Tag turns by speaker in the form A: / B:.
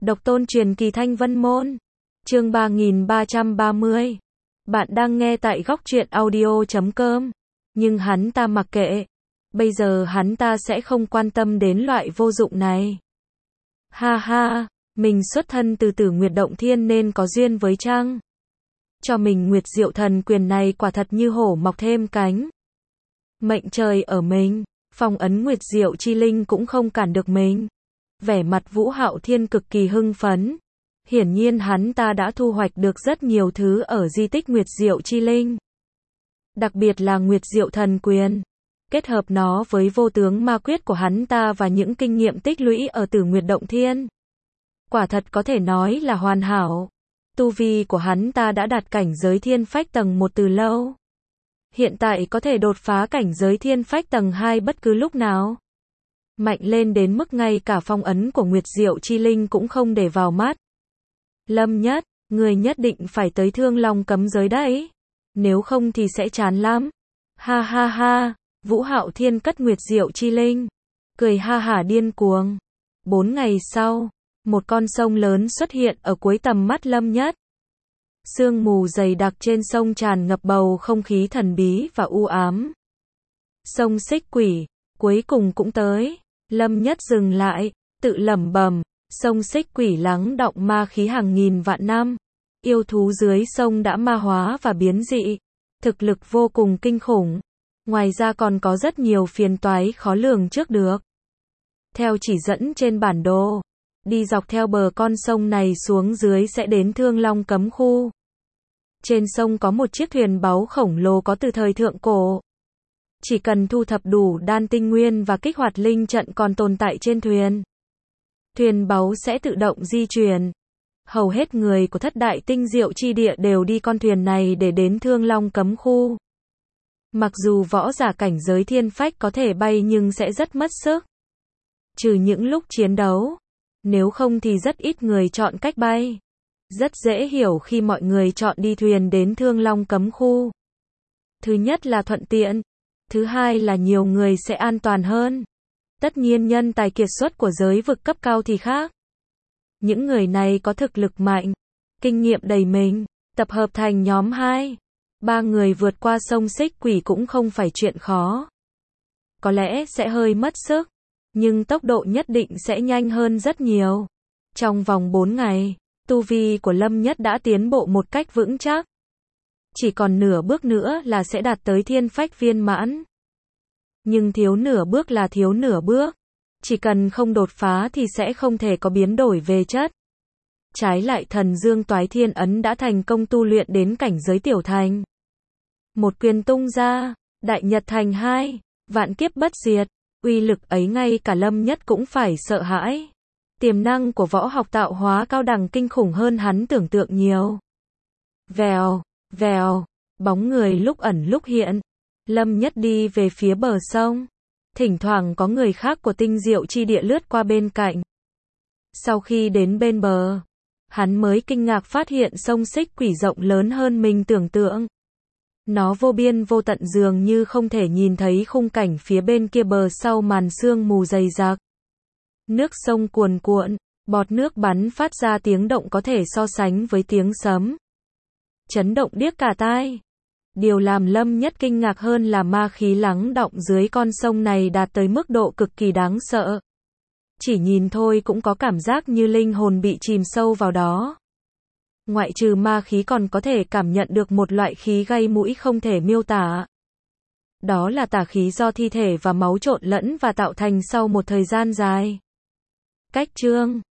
A: Độc tôn truyền kỳ Thanh Vân Môn. Chương 3330. Bạn đang nghe tại góc truyện audio.com. Nhưng hắn ta mặc kệ. Bây giờ hắn ta sẽ không quan tâm đến loại vô dụng này. Ha ha, mình xuất thân từ Tử Nguyệt Động Thiên nên có duyên với trăng. Cho mình Nguyệt Diệu Thần Quyền này quả thật như hổ mọc thêm cánh. Mệnh trời ở mình, phong ấn Nguyệt Diệu Chi Linh cũng không cản được mình. Vẻ mặt Vũ Hạo Thiên cực kỳ hưng phấn. Hiển nhiên hắn ta đã thu hoạch được rất nhiều thứ ở di tích Nguyệt Diệu Chi Linh. Đặc biệt là Nguyệt Diệu Thần Quyền. Kết hợp nó với vô tướng ma quyết của hắn ta và những kinh nghiệm tích lũy ở Tử Nguyệt Động Thiên. Quả thật có thể nói là hoàn hảo. Tu vi của hắn ta đã đạt cảnh giới thiên phách tầng 1 từ lâu. Hiện tại có thể đột phá cảnh giới thiên phách tầng 2 bất cứ lúc nào. Mạnh lên đến mức ngay cả phong ấn của Nguyệt Diệu Chi Linh cũng không để vào mắt. Lâm Nhất, người nhất định phải tới Thương Long cấm giới đấy. Nếu không thì sẽ chán lắm. Ha ha ha, Vũ Hạo Thiên cất Nguyệt Diệu Chi Linh. Cười ha hả điên cuồng. 4 ngày sau, một con sông lớn xuất hiện ở cuối tầm mắt Lâm Nhất. Sương mù dày đặc trên sông tràn ngập bầu không khí thần bí và u ám. Sông Xích Quỷ, cuối cùng cũng tới. Lâm Nhất dừng lại, tự lẩm bẩm, sông Xích Quỷ lắng đọng ma khí hàng nghìn vạn năm. Yêu thú dưới sông đã ma hóa và biến dị. Thực lực vô cùng kinh khủng. Ngoài ra còn có rất nhiều phiền toái khó lường trước được. Theo chỉ dẫn trên bản đồ, đi dọc theo bờ con sông này xuống dưới sẽ đến Thương Long cấm khu. Trên sông có một chiếc thuyền báu khổng lồ có từ thời thượng cổ. Chỉ cần thu thập đủ đan tinh nguyên và kích hoạt linh trận còn tồn tại trên thuyền. Thuyền báu sẽ tự động di chuyển. Hầu hết người của thất đại tinh diệu chi địa đều đi con thuyền này để đến Thương Long cấm khu. Mặc dù võ giả cảnh giới thiên phách có thể bay nhưng sẽ rất mất sức. Trừ những lúc chiến đấu. Nếu không thì rất ít người chọn cách bay. Rất dễ hiểu khi mọi người chọn đi thuyền đến Thương Long cấm khu. Thứ nhất là thuận tiện. Thứ hai là nhiều người sẽ an toàn hơn. Tất nhiên nhân tài kiệt xuất của giới vực cấp cao thì khác. Những người này có thực lực mạnh, kinh nghiệm đầy mình, tập hợp thành nhóm 2, 3 người vượt qua sông Xích Quỷ cũng không phải chuyện khó. Có lẽ sẽ hơi mất sức, nhưng tốc độ nhất định sẽ nhanh hơn rất nhiều. Trong vòng 4 ngày, tu vi của Lâm Nhất đã tiến bộ một cách vững chắc. Chỉ còn nửa bước nữa là sẽ đạt tới thiên phách viên mãn. Nhưng thiếu nửa bước là thiếu nửa bước. Chỉ cần không đột phá thì sẽ không thể có biến đổi về chất. Trái lại Thần Dương Toái Thiên Ấn đã thành công tu luyện đến cảnh giới tiểu thành. Một quyền tung ra, đại nhật thành 2, vạn kiếp bất diệt. Uy lực ấy ngay cả Lâm Nhất cũng phải sợ hãi. Tiềm năng của võ học tạo hóa cao đẳng kinh khủng hơn hắn tưởng tượng nhiều. Vèo, vèo, bóng người lúc ẩn lúc hiện. Lâm Nhất đi về phía bờ sông. Thỉnh thoảng có người khác của tinh diệu chi địa lướt qua bên cạnh. Sau khi đến bên bờ, hắn mới kinh ngạc phát hiện sông Xích Quỷ rộng lớn hơn mình tưởng tượng. Nó vô biên vô tận dường như không thể nhìn thấy khung cảnh phía bên kia bờ sau màn sương mù dày đặc. Nước sông cuồn cuộn, bọt nước bắn phát ra tiếng động có thể so sánh với tiếng sấm. Chấn động điếc cả tai. Điều làm Lâm Nhất kinh ngạc hơn là ma khí lắng đọng dưới con sông này đạt tới mức độ cực kỳ đáng sợ. Chỉ nhìn thôi cũng có cảm giác như linh hồn bị chìm sâu vào đó. Ngoại trừ ma khí còn có thể cảm nhận được một loại khí gây mũi không thể miêu tả. Đó là tà khí do thi thể và máu trộn lẫn và tạo thành sau một thời gian dài. Cách chương